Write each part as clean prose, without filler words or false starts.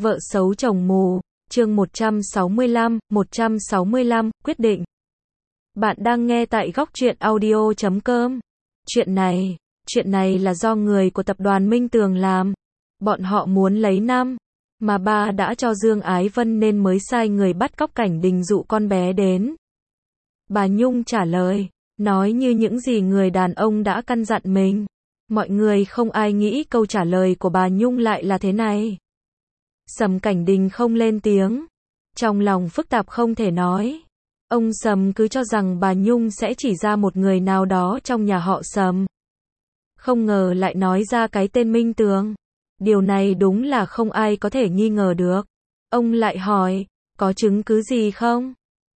Vợ xấu chồng mù, chương 165, quyết định. Bạn đang nghe tại góc truyện audio.com. Chuyện này là do người của tập đoàn Minh Tường làm. Bọn họ muốn lấy năm, mà ba đã cho Dương Ái Vân nên mới sai người bắt cóc Cảnh Đình dụ con bé đến. Bà Nhung trả lời, nói như những gì người đàn ông đã căn dặn mình. Mọi người không ai nghĩ câu trả lời của bà Nhung lại là thế này. Sầm Cảnh Đình không lên tiếng. Trong lòng phức tạp không thể nói. Ông Sầm cứ cho rằng bà Nhung sẽ chỉ ra một người nào đó trong nhà họ Sầm. Không ngờ lại nói ra cái tên Minh Tường. Điều này đúng là không ai có thể nghi ngờ được. Ông lại hỏi, có chứng cứ gì không?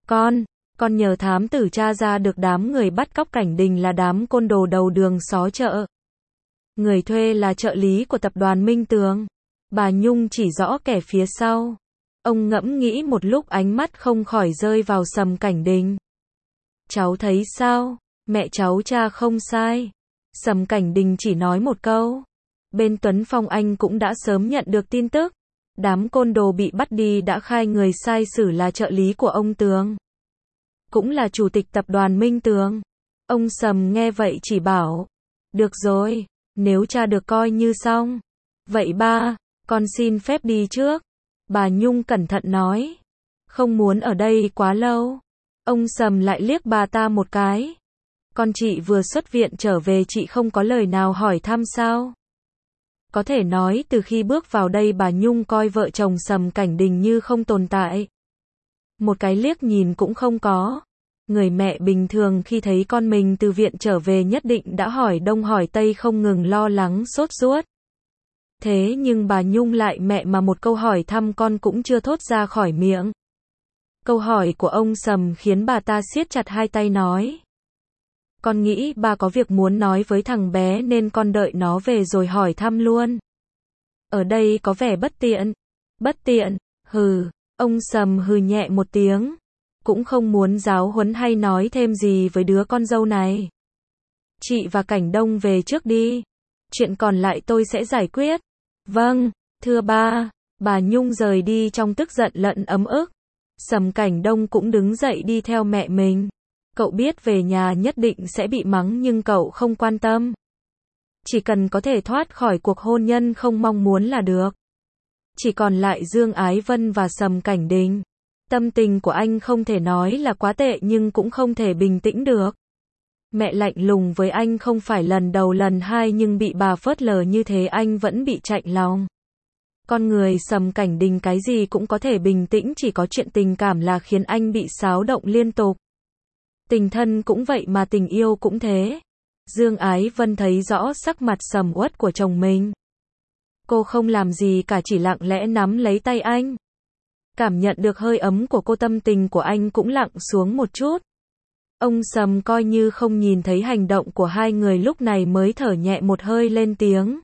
Con nhờ thám tử tra ra được đám người bắt cóc Cảnh Đình là đám côn đồ đầu đường xó chợ. Người thuê là trợ lý của tập đoàn Minh Tường. Bà Nhung chỉ rõ kẻ phía sau. Ông ngẫm nghĩ một lúc, ánh mắt không khỏi rơi vào Sầm Cảnh Đình. Cháu thấy sao? Mẹ cháu tra không sai. Sầm Cảnh Đình chỉ nói một câu. Bên Tuấn Phong Anh cũng đã sớm nhận được tin tức. Đám côn đồ bị bắt đi đã khai người sai sử là trợ lý của ông Tường. Cũng là chủ tịch tập đoàn Minh Tường. Ông Sầm nghe vậy chỉ bảo. Được rồi, nếu tra được coi như xong. Vậy ba, con xin phép đi trước. Bà Nhung cẩn thận nói. Không muốn ở đây quá lâu. Ông Sầm lại liếc bà ta một cái. Con chị vừa xuất viện trở về, chị không có lời nào hỏi thăm sao? Có thể nói từ khi bước vào đây bà Nhung coi vợ chồng Sầm Cảnh Đình như không tồn tại. Một cái liếc nhìn cũng không có. Người mẹ bình thường khi thấy con mình từ viện trở về nhất định đã hỏi đông hỏi tây, không ngừng lo lắng sốt ruột. Thế nhưng bà Nhung lại mẹ mà một câu hỏi thăm con cũng chưa thốt ra khỏi miệng. Câu hỏi của ông Sầm khiến bà ta siết chặt hai tay nói. Con nghĩ ba có việc muốn nói với thằng bé nên con đợi nó về rồi hỏi thăm luôn. Ở đây có vẻ bất tiện. Bất tiện, hừ. Ông Sầm hừ nhẹ một tiếng. Cũng không muốn giáo huấn hay nói thêm gì với đứa con dâu này. Chị và Cảnh Đông về trước đi. Chuyện còn lại tôi sẽ giải quyết. Vâng, thưa ba. Bà Nhung rời đi trong tức giận lẫn ấm ức. Sầm Cảnh Đông cũng đứng dậy đi theo mẹ mình. Cậu biết về nhà nhất định sẽ bị mắng nhưng cậu không quan tâm. Chỉ cần có thể thoát khỏi cuộc hôn nhân không mong muốn là được. Chỉ còn lại Dương Ái Vân và Sầm Cảnh Đình. Tâm tình của anh không thể nói là quá tệ nhưng cũng không thể bình tĩnh được. Mẹ lạnh lùng với anh không phải lần đầu lần hai, nhưng bị bà phớt lờ như thế anh vẫn bị chạnh lòng. Con người Sầm Cảnh Đình cái gì cũng có thể bình tĩnh, chỉ có chuyện tình cảm là khiến anh bị xáo động liên tục. Tình thân cũng vậy mà tình yêu cũng thế. Dương Ái Vân thấy rõ sắc mặt sầm uất của chồng mình. Cô không làm gì cả, chỉ lặng lẽ nắm lấy tay anh. Cảm nhận được hơi ấm của cô, tâm tình của anh cũng lặng xuống một chút. Ông Sầm coi như không nhìn thấy hành động của hai người, lúc này mới thở nhẹ một hơi lên tiếng.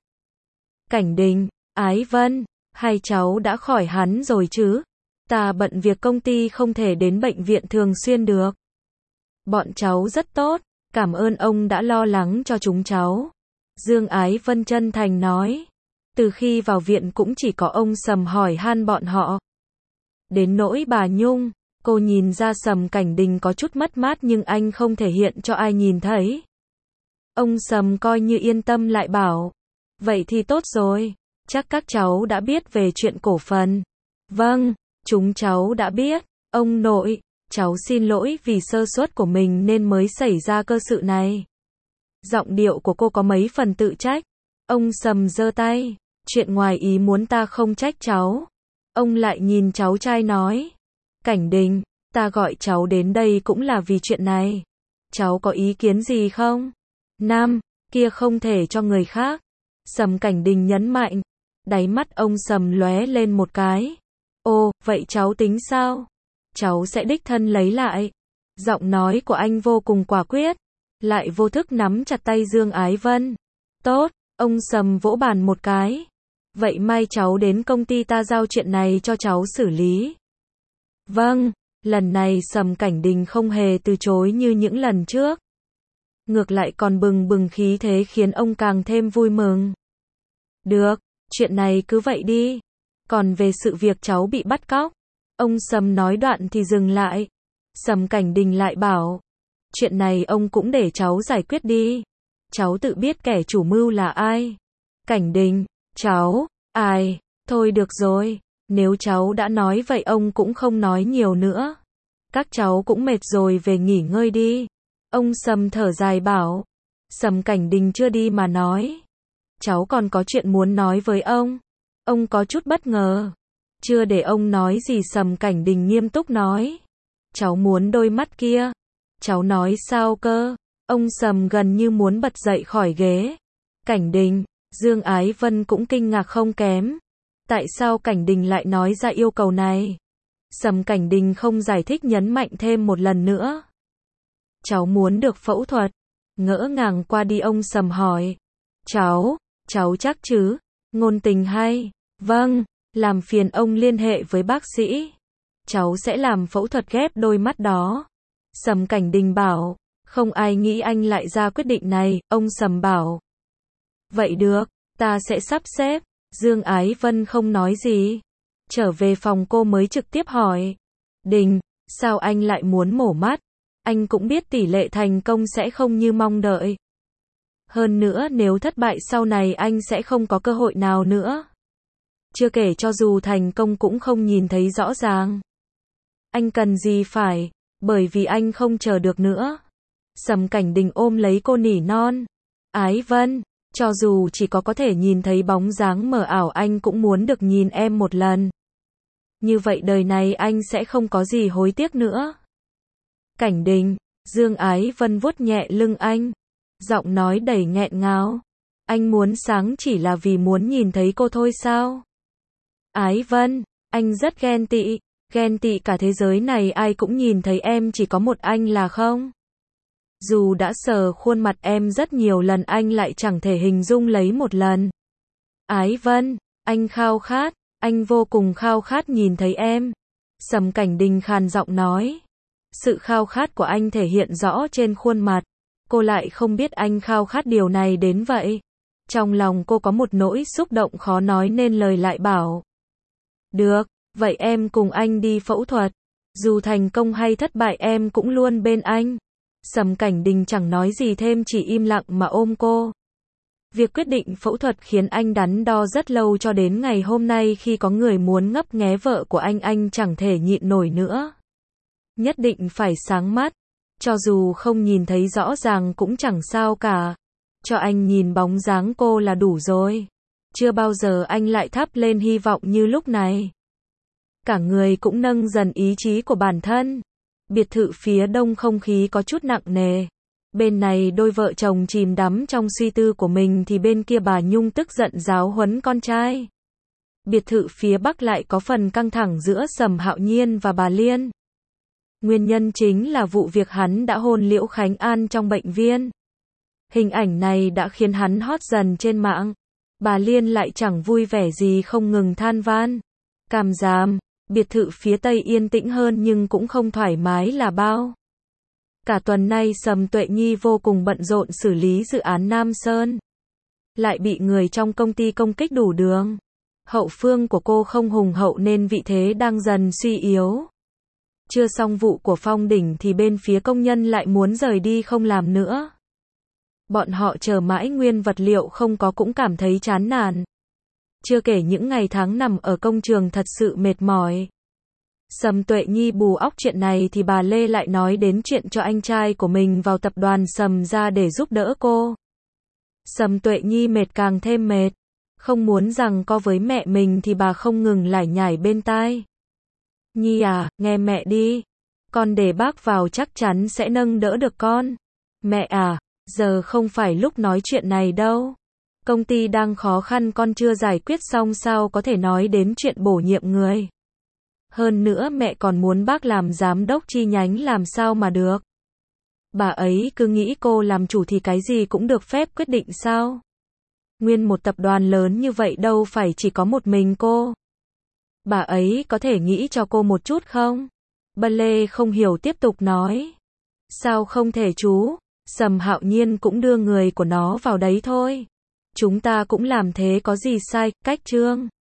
Cảnh Đình, Ái Vân, hai cháu đã khỏi hẳn rồi chứ? Ta bận việc công ty không thể đến bệnh viện thường xuyên được. Bọn cháu rất tốt, cảm ơn ông đã lo lắng cho chúng cháu. Dương Ái Vân chân thành nói. Từ khi vào viện cũng chỉ có ông Sầm hỏi han bọn họ. Đến nỗi bà Nhung, cô nhìn ra Sầm Cảnh Đình có chút mất mát nhưng anh không thể hiện cho ai nhìn thấy. Ông Sầm coi như yên tâm lại bảo. Vậy thì tốt rồi, chắc các cháu đã biết về chuyện cổ phần. Vâng, chúng cháu đã biết. Ông nội, cháu xin lỗi vì sơ suất của mình nên mới xảy ra cơ sự này. Giọng điệu của cô có mấy phần tự trách. Ông Sầm giơ tay. Chuyện ngoài ý muốn ta không trách cháu. Ông lại nhìn cháu trai nói. Cảnh Đình, ta gọi cháu đến đây cũng là vì chuyện này. Cháu có ý kiến gì không? Nam, kia không thể cho người khác. Sầm Cảnh Đình nhấn mạnh. Đáy mắt ông Sầm lóe lên một cái. Ồ, vậy cháu tính sao? Cháu sẽ đích thân lấy lại. Giọng nói của anh vô cùng quả quyết. Lại vô thức nắm chặt tay Dương Ái Vân. Tốt, ông Sầm vỗ bàn một cái. Vậy mai cháu đến công ty ta giao chuyện này cho cháu xử lý. Vâng, lần này Sầm Cảnh Đình không hề từ chối như những lần trước. Ngược lại còn bừng bừng khí thế khiến ông càng thêm vui mừng. Được, chuyện này cứ vậy đi. Còn về sự việc cháu bị bắt cóc, ông Sầm nói đoạn thì dừng lại. Sầm Cảnh Đình lại bảo, chuyện này ông cũng để cháu giải quyết đi. Cháu tự biết kẻ chủ mưu là ai. Cảnh Đình, cháu, ai, thôi được rồi, nếu cháu đã nói vậy ông cũng không nói nhiều nữa. Các cháu cũng mệt rồi về nghỉ ngơi đi. Ông Sầm thở dài bảo. Sầm Cảnh Đình chưa đi mà nói, cháu còn có chuyện muốn nói với ông. Ông có chút bất ngờ. Chưa để ông nói gì Sầm Cảnh Đình nghiêm túc nói, cháu muốn đôi mắt kia. Cháu nói sao cơ? Ông Sầm gần như muốn bật dậy khỏi ghế. Cảnh Đình, Dương Ái Vân cũng kinh ngạc không kém. Tại sao Cảnh Đình lại nói ra yêu cầu này? Sầm Cảnh Đình không giải thích, nhấn mạnh thêm một lần nữa. Cháu muốn được phẫu thuật. Ngỡ ngàng qua đi ông Sầm hỏi. Cháu chắc chứ? Ngôn tình hay? Vâng, làm phiền ông liên hệ với bác sĩ. Cháu sẽ làm phẫu thuật ghép đôi mắt đó. Sầm Cảnh Đình bảo. Không ai nghĩ anh lại ra quyết định này, ông Sầm bảo. Vậy được, ta sẽ sắp xếp. Dương Ái Vân không nói gì. Trở về phòng cô mới trực tiếp hỏi. Đình, sao anh lại muốn mổ mắt? Anh cũng biết tỷ lệ thành công sẽ không như mong đợi. Hơn nữa nếu thất bại sau này anh sẽ không có cơ hội nào nữa. Chưa kể cho dù thành công cũng không nhìn thấy rõ ràng. Anh cần gì phải, bởi vì anh không chờ được nữa. Sầm Cảnh Đình ôm lấy cô nỉ non. Ái Vân, cho dù chỉ có thể nhìn thấy bóng dáng mờ ảo anh cũng muốn được nhìn em một lần. Như vậy đời này anh sẽ không có gì hối tiếc nữa. Cảnh Đình, Dương Ái Vân vuốt nhẹ lưng anh. Giọng nói đầy nghẹn ngào. Anh muốn sáng chỉ là vì muốn nhìn thấy cô thôi sao? Ái Vân, anh rất ghen tị cả thế giới này ai cũng nhìn thấy em chỉ có một anh là không? Dù đã sờ khuôn mặt em rất nhiều lần anh lại chẳng thể hình dung lấy một lần. Ái Vân, anh khao khát, anh vô cùng khao khát nhìn thấy em. Sầm Cảnh Đình khàn giọng nói. Sự khao khát của anh thể hiện rõ trên khuôn mặt. Cô lại không biết anh khao khát điều này đến vậy. Trong lòng cô có một nỗi xúc động khó nói nên lời, lại bảo. Được, vậy em cùng anh đi phẫu thuật. Dù thành công hay thất bại em cũng luôn bên anh. Sầm Cảnh Đình chẳng nói gì thêm, chỉ im lặng mà ôm cô. Việc quyết định phẫu thuật khiến anh đắn đo rất lâu, cho đến ngày hôm nay khi có người muốn ngấp nghé vợ của anh chẳng thể nhịn nổi nữa. Nhất định phải sáng mắt. Cho dù không nhìn thấy rõ ràng cũng chẳng sao cả. Cho anh nhìn bóng dáng cô là đủ rồi. Chưa bao giờ anh lại thắp lên hy vọng như lúc này. Cả người cũng nâng dần ý chí của bản thân. Biệt thự phía đông không khí có chút nặng nề. Bên này đôi vợ chồng chìm đắm trong suy tư của mình thì bên kia bà Nhung tức giận giáo huấn con trai. Biệt thự phía bắc lại có phần căng thẳng giữa Sầm Hạo Nhiên và bà Liên. Nguyên nhân chính là vụ việc hắn đã hôn Liễu Khánh An trong bệnh viện. Hình ảnh này đã khiến hắn hot dần trên mạng. Bà Liên lại chẳng vui vẻ gì, không ngừng than van. Càm Giàm, biệt thự phía tây yên tĩnh hơn nhưng cũng không thoải mái là bao. Cả tuần nay Sầm Tuệ Nhi vô cùng bận rộn xử lý dự án Nam Sơn. Lại bị người trong công ty công kích đủ đường. Hậu phương của cô không hùng hậu nên vị thế đang dần suy yếu. Chưa xong vụ của Phong Đỉnh thì bên phía công nhân lại muốn rời đi không làm nữa. Bọn họ chờ mãi nguyên vật liệu không có cũng cảm thấy chán nản. Chưa kể những ngày tháng nằm ở công trường thật sự mệt mỏi. Sầm Tuệ Nhi bù óc chuyện này thì bà Lê lại nói đến chuyện cho anh trai của mình vào tập đoàn Sầm ra để giúp đỡ cô. Sầm Tuệ Nhi mệt càng thêm mệt. Không muốn rằng co với mẹ mình thì bà không ngừng lải nhải bên tai. Nhi à, nghe mẹ đi. Con để bác vào chắc chắn sẽ nâng đỡ được con. Mẹ à, giờ không phải lúc nói chuyện này đâu. Công ty đang khó khăn, con chưa giải quyết xong sao có thể nói đến chuyện bổ nhiệm người. Hơn nữa mẹ còn muốn bác làm giám đốc chi nhánh làm sao mà được. Bà ấy cứ nghĩ cô làm chủ thì cái gì cũng được phép quyết định sao. Nguyên một tập đoàn lớn như vậy đâu phải chỉ có một mình cô. Bà ấy có thể nghĩ cho cô một chút không? Bà Lê không hiểu tiếp tục nói. Sao không thể chú? Sầm Hạo Nhiên cũng đưa người của nó vào đấy thôi. Chúng ta cũng làm thế có gì sai, cách Trương.